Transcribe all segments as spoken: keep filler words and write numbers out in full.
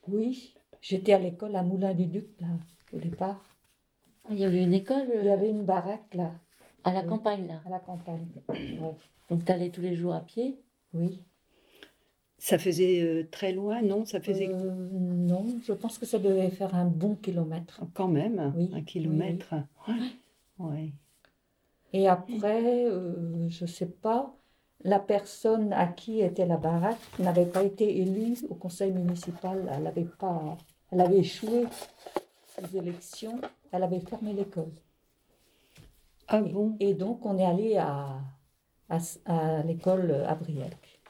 Oui, j'étais à l'école à Moulin-du-Duc, là, au départ. Ah, il y avait une école Il y euh, avait une baraque, là, à la oui. campagne, là. À la campagne. Ouais. Donc, tu allais tous les jours à pied? Oui. Ça faisait euh, très loin, non? Ça faisait Euh, non, je pense que ça devait faire un bon kilomètre. quand même Oui, un oui, kilomètre. Ouais. Ouais. Et après, euh, je ne sais pas, la personne à qui était la baraque n'avait pas été élue au conseil municipal. Elle avait pas, elle avait échoué aux élections. Elle avait fermé l'école. Ah Et, bon? et donc, on est allé à, à, à l'école à Briec.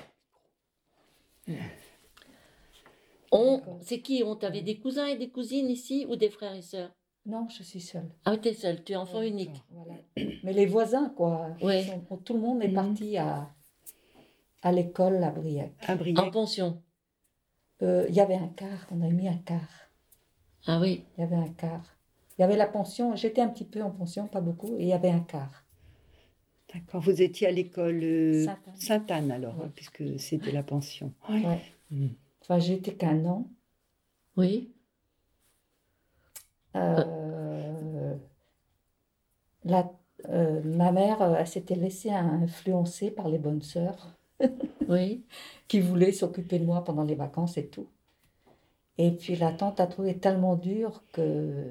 On, c'est qui? On t'avait des cousins et des cousines ici ou des frères et sœurs? Non, je suis seule. Ah, tu es seule, tu es enfant Ouais, unique. Voilà. Mais les voisins, quoi. Ouais. sont- tout le monde est Mhm. parti à, à l'école à Briec. À En Briec. pension. Euh, Il y avait un quart, on a mis un quart. Ah oui. Il y avait un quart. Il y avait la pension, j'étais un petit peu en pension, pas beaucoup, et il y avait un quart. D'accord. Vous étiez à l'école euh, Sainte-Anne. Sainte-Anne alors, Oui. hein, puisque c'était la pension. Ouais. Mhm. Enfin, j'étais qu'un an. Oui. Euh, la- euh, ma mère, euh, elle s'était laissée influencer par les bonnes sœurs Oui. qui voulaient s'occuper de moi pendant les vacances et tout. Et puis la tante a trouvé tellement dur que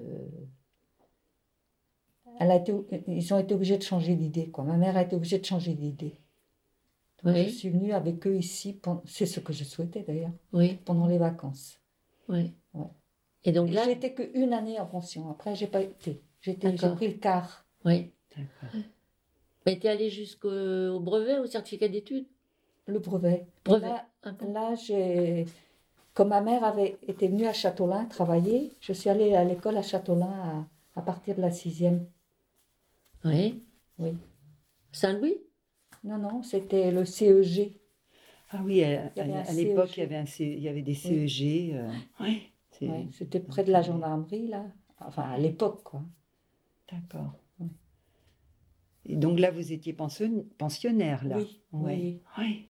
elle a été, ils ont été obligés de changer d'idée, quoi. Ma mère a été obligée de changer d'idée. Donc je Oui. suis venue avec eux ici, pen- c'est ce que je souhaitais d'ailleurs, Oui. pendant les vacances. Oui. Ouais. Et donc là. J'ai été qu'une année en pension, après j'ai pas été. J'étais, j'ai D'accord. pris le quart. Oui. D'accord. Mais tu es allée jusqu'au au brevet, au certificat d'études? Le brevet. Et Brevet. Là, Ah bon? là, j'ai, comme ma mère avait été venue à Châteaulin travailler, je suis allée à l'école à Châteaulin à, à partir de la sixième. Oui. Oui. Saint-Louis? Non, non, c'était le C E G. Ah oui, à, Il y avait à- un à l'époque, C E G. il y avait, un C- il y avait des C E G. euh, ouais, c'est- Ouais, c'était près de la gendarmerie, là. Enfin, à l'époque, quoi. D'accord. Ouais. Et donc là, vous étiez pension- pensionnaire, là. Oui, Ouais. oui. Ouais.